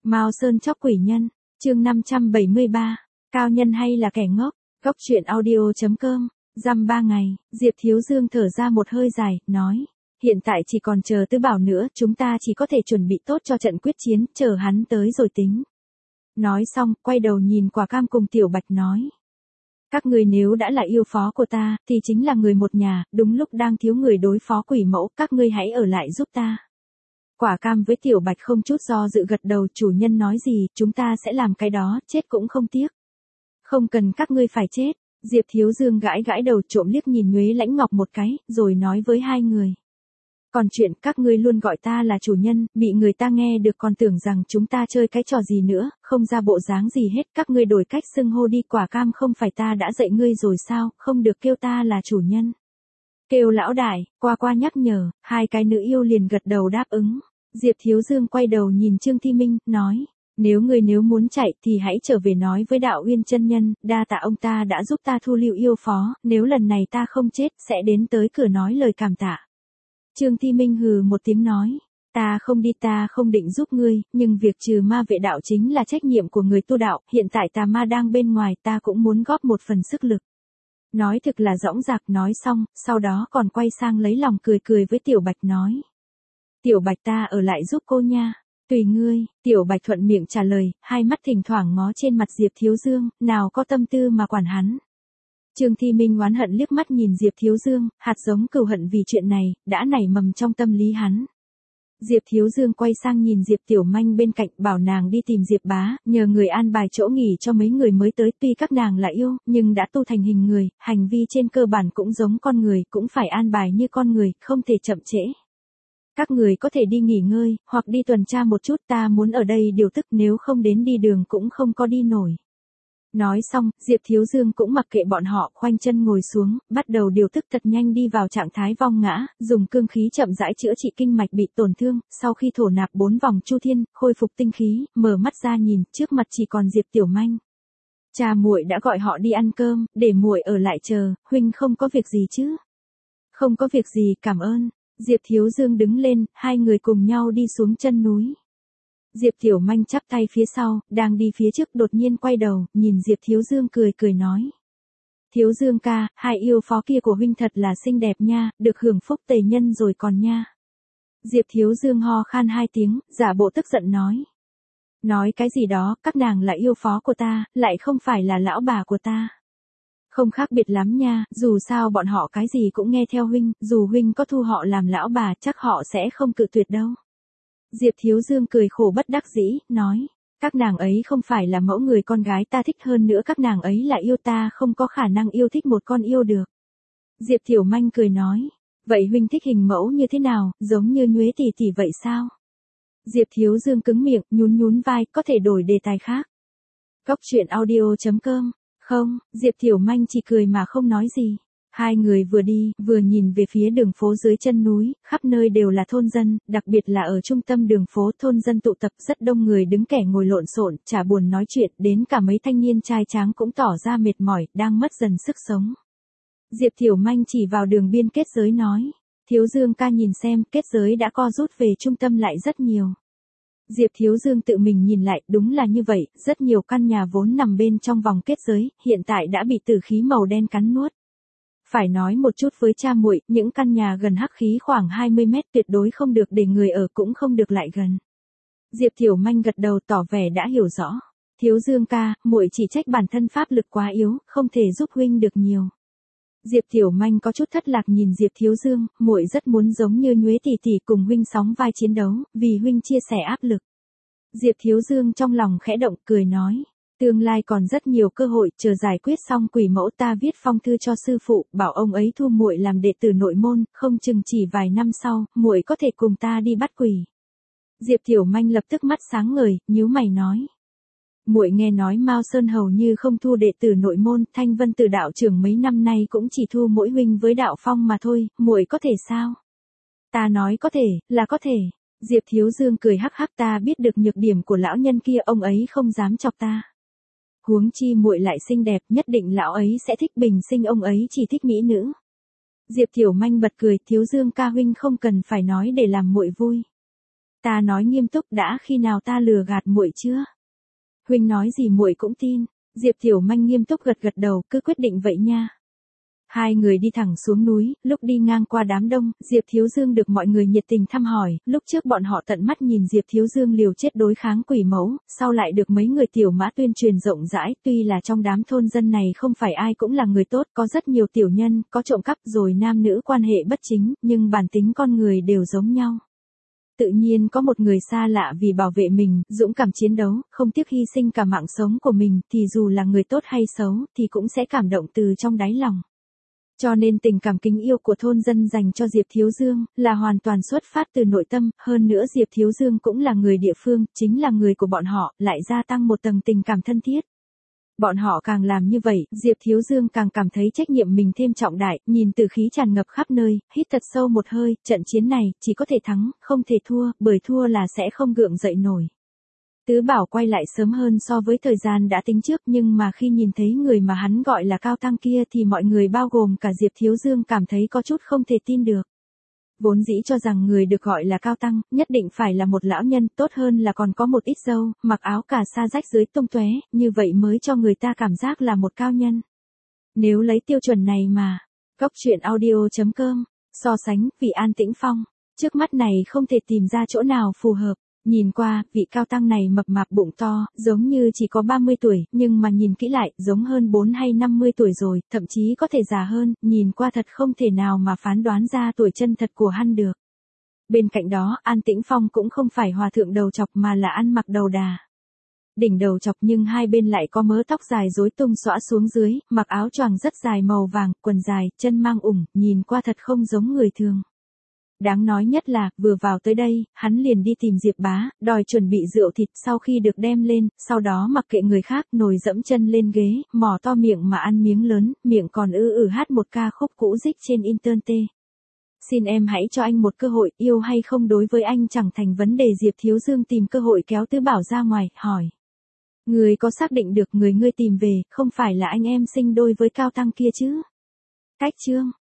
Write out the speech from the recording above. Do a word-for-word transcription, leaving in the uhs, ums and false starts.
Mao Sơn chóc quỷ nhân, chương năm trăm bảy mươi ba, cao nhân hay là kẻ ngốc, góc truyện audio.com, dăm ba ngày, Diệp Thiếu Dương thở ra một hơi dài, nói, hiện tại chỉ còn chờ Tứ Bảo nữa, chúng ta chỉ có thể chuẩn bị tốt cho trận quyết chiến, chờ hắn tới rồi tính. Nói xong, quay đầu nhìn Quả Cam cùng Tiểu Bạch nói. Các người nếu đã là yêu phó của ta, thì chính là người một nhà, đúng lúc đang thiếu người đối phó quỷ mẫu, các ngươi hãy ở lại giúp ta. Quả Cam với Tiểu Bạch không chút do dự gật đầu, chủ nhân nói gì, chúng ta sẽ làm cái đó, chết cũng không tiếc. Không cần các ngươi phải chết, Diệp Thiếu Dương gãi gãi đầu trộm liếc nhìn Nhuế Lãnh Ngọc một cái, rồi nói với hai người. Còn chuyện các ngươi luôn gọi ta là chủ nhân, bị người ta nghe được còn tưởng rằng chúng ta chơi cái trò gì nữa, không ra bộ dáng gì hết, các ngươi đổi cách xưng hô đi. Quả Cam, không phải ta đã dạy ngươi rồi sao, không được kêu ta là chủ nhân. Kêu lão đại, qua qua nhắc nhở, hai cái nữ yêu liền gật đầu đáp ứng. Diệp Thiếu Dương quay đầu nhìn Trương Thi Minh, nói, nếu ngươi nếu muốn chạy thì hãy trở về nói với Đạo Uyên chân nhân, đa tạ ông ta đã giúp ta thu lưu yêu phó, nếu lần này ta không chết, sẽ đến tới cửa nói lời cảm tạ. Trương Thi Minh hừ một tiếng nói, ta không đi, ta không định giúp ngươi, nhưng việc trừ ma vệ đạo chính là trách nhiệm của người tu đạo, hiện tại tà ma đang bên ngoài, ta cũng muốn góp một phần sức lực. Nói thực là dõng dạc, nói xong, sau đó còn quay sang lấy lòng cười cười với Tiểu Bạch nói. Tiểu Bạch, ta ở lại giúp cô nha. Tùy ngươi, Tiểu Bạch thuận miệng trả lời, hai mắt thỉnh thoảng ngó trên mặt Diệp Thiếu Dương, nào có tâm tư mà quản hắn. Trương Thi Minh oán hận liếc mắt nhìn Diệp Thiếu Dương, hạt giống cừu hận vì chuyện này, đã nảy mầm trong tâm lý hắn. Diệp Thiếu Dương quay sang nhìn Diệp Tiểu Manh bên cạnh, bảo nàng đi tìm Diệp Bá, nhờ người an bài chỗ nghỉ cho mấy người mới tới, tuy các nàng là yêu, nhưng đã tu thành hình người, hành vi trên cơ bản cũng giống con người, cũng phải an bài như con người, không thể chậm trễ. Các người có thể đi nghỉ ngơi, hoặc đi tuần tra một chút, ta muốn ở đây điều tức, nếu không đến đi đường cũng không có đi nổi. Nói xong, Diệp Thiếu Dương cũng mặc kệ bọn họ, khoanh chân ngồi xuống, bắt đầu điều tức thật nhanh đi vào trạng thái vong ngã, dùng cương khí chậm rãi chữa trị kinh mạch bị tổn thương, sau khi thổ nạp bốn vòng chu thiên, khôi phục tinh khí, mở mắt ra nhìn, trước mặt chỉ còn Diệp Tiểu Manh. Cha muội đã gọi họ đi ăn cơm, để muội ở lại chờ, huynh không có việc gì chứ? Không có việc gì, cảm ơn. Diệp Thiếu Dương đứng lên, hai người cùng nhau đi xuống chân núi. Diệp Tiểu Manh chắp tay phía sau, đang đi phía trước đột nhiên quay đầu, nhìn Diệp Thiếu Dương cười cười nói. Thiếu Dương ca, hai yêu phó kia của huynh thật là xinh đẹp nha, được hưởng phúc tề nhân rồi còn nha. Diệp Thiếu Dương ho khan hai tiếng, giả bộ tức giận nói. Nói cái gì đó, các nàng là yêu phó của ta, lại không phải là lão bà của ta. Không khác biệt lắm nha, dù sao bọn họ cái gì cũng nghe theo huynh, dù huynh có thu họ làm lão bà chắc họ sẽ không cự tuyệt đâu. Diệp Thiếu Dương cười khổ bất đắc dĩ, nói, các nàng ấy không phải là mẫu người con gái ta thích, hơn nữa các nàng ấy là yêu ta, không có khả năng yêu thích một con yêu được. Diệp Tiểu Manh cười nói, vậy huynh thích hình mẫu như thế nào, giống như Nhuế tỷ tỷ vậy sao? Diệp Thiếu Dương cứng miệng, nhún nhún vai, có thể đổi đề tài khác. Góc truyện audio.com. Không, Diệp Tiểu Manh chỉ cười mà không nói gì. Hai người vừa đi, vừa nhìn về phía đường phố dưới chân núi, khắp nơi đều là thôn dân, đặc biệt là ở trung tâm đường phố, thôn dân tụ tập rất đông người đứng kẻ ngồi lộn xộn, chả buồn nói chuyện, đến cả mấy thanh niên trai tráng cũng tỏ ra mệt mỏi, đang mất dần sức sống. Diệp Tiểu Manh chỉ vào đường biên kết giới nói, Thiếu Dương ca nhìn xem, kết giới đã co rút về trung tâm lại rất nhiều. Diệp Thiếu Dương tự mình nhìn lại, đúng là như vậy, rất nhiều căn nhà vốn nằm bên trong vòng kết giới, hiện tại đã bị tử khí màu đen cắn nuốt. Phải nói một chút với cha muội, những căn nhà gần hắc khí khoảng hai mươi mét tuyệt đối không được để người ở, cũng không được lại gần. Diệp Tiểu Manh gật đầu tỏ vẻ đã hiểu rõ. Thiếu Dương ca, muội chỉ trách bản thân pháp lực quá yếu, không thể giúp huynh được nhiều. Diệp Tiểu Manh có chút thất lạc nhìn Diệp Thiếu Dương, muội rất muốn giống như Nhuế tỷ tỷ cùng huynh sóng vai chiến đấu, vì huynh chia sẻ áp lực. Diệp Thiếu Dương trong lòng khẽ động, cười nói, tương lai còn rất nhiều cơ hội, chờ giải quyết xong quỷ mẫu ta viết phong thư cho sư phụ, bảo ông ấy thu muội làm đệ tử nội môn, không chừng chỉ vài năm sau, muội có thể cùng ta đi bắt quỷ. Diệp Tiểu Manh lập tức mắt sáng ngời, nhíu mày nói. Muội nghe nói Mao Sơn hầu như không thu đệ tử nội môn, Thanh Vân Tử đạo trưởng mấy năm nay cũng chỉ thu mỗi huynh với đạo phong mà thôi, muội có thể sao? Ta nói có thể, là có thể. Diệp Thiếu Dương cười hắc hắc, ta biết được nhược điểm của lão nhân kia, ông ấy không dám chọc ta. Huống chi muội lại xinh đẹp, nhất định lão ấy sẽ thích, bình sinh ông ấy chỉ thích mỹ nữ. Diệp Tiểu Manh bật cười, Thiếu Dương ca huynh không cần phải nói để làm muội vui. Ta nói nghiêm túc, đã khi nào ta lừa gạt muội chưa? Huynh nói gì muội cũng tin. Diệp Tiểu Manh nghiêm túc gật gật đầu, cứ quyết định vậy nha. Hai người đi thẳng xuống núi, lúc đi ngang qua đám đông, Diệp Thiếu Dương được mọi người nhiệt tình thăm hỏi, lúc trước bọn họ tận mắt nhìn Diệp Thiếu Dương liều chết đối kháng quỷ mẫu, sau lại được mấy người tiểu mã tuyên truyền rộng rãi, tuy là trong đám thôn dân này không phải ai cũng là người tốt, có rất nhiều tiểu nhân, có trộm cắp rồi nam nữ quan hệ bất chính, nhưng bản tính con người đều giống nhau. Tự nhiên có một người xa lạ vì bảo vệ mình, dũng cảm chiến đấu, không tiếc hy sinh cả mạng sống của mình, thì dù là người tốt hay xấu, thì cũng sẽ cảm động từ trong đáy lòng. Cho nên tình cảm kính yêu của thôn dân dành cho Diệp Thiếu Dương, là hoàn toàn xuất phát từ nội tâm, hơn nữa Diệp Thiếu Dương cũng là người địa phương, chính là người của bọn họ, lại gia tăng một tầng tình cảm thân thiết. Bọn họ càng làm như vậy, Diệp Thiếu Dương càng cảm thấy trách nhiệm mình thêm trọng đại, nhìn từ khí tràn ngập khắp nơi, hít thật sâu một hơi, trận chiến này, chỉ có thể thắng, không thể thua, bởi thua là sẽ không gượng dậy nổi. Tứ Bảo quay lại sớm hơn so với thời gian đã tính trước, nhưng mà khi nhìn thấy người mà hắn gọi là Cao Tăng kia thì mọi người bao gồm cả Diệp Thiếu Dương cảm thấy có chút không thể tin được. Vốn dĩ cho rằng người được gọi là Cao Tăng, nhất định phải là một lão nhân, tốt hơn là còn có một ít râu, mặc áo cà sa rách dưới tung tóe, như vậy mới cho người ta cảm giác là một cao nhân. Nếu lấy tiêu chuẩn này mà, Cốc truyện audio chấm com, so sánh, vị An Tĩnh Phong, trước mắt này không thể tìm ra chỗ nào phù hợp. Nhìn qua, vị Cao Tăng này mập mạp bụng to, giống như chỉ có ba mươi tuổi, nhưng mà nhìn kỹ lại, giống hơn bốn hay năm mươi tuổi rồi, thậm chí có thể già hơn, nhìn qua thật không thể nào mà phán đoán ra tuổi chân thật của hắn được. Bên cạnh đó, An Tĩnh Phong cũng không phải hòa thượng đầu chọc mà là ăn mặc đầu đà. Đỉnh đầu chọc nhưng hai bên lại có mớ tóc dài rối tung xõa xuống dưới, mặc áo choàng rất dài màu vàng, quần dài, chân mang ủng, nhìn qua thật không giống người thường. Đáng nói nhất là, vừa vào tới đây, hắn liền đi tìm Diệp Bá, đòi chuẩn bị rượu thịt sau khi được đem lên, sau đó mặc kệ người khác, nồi dẫm chân lên ghế, mỏ to miệng mà ăn miếng lớn, miệng còn ư ử hát một ca khúc cũ rích trên internet. Xin em hãy cho anh một cơ hội, yêu hay không đối với anh chẳng thành vấn đề. Diệp Thiếu Dương tìm cơ hội kéo Tứ Bảo ra ngoài, hỏi. Người có xác định được người ngươi tìm về, không phải là anh em sinh đôi với Cao Tăng kia chứ? Cách chương.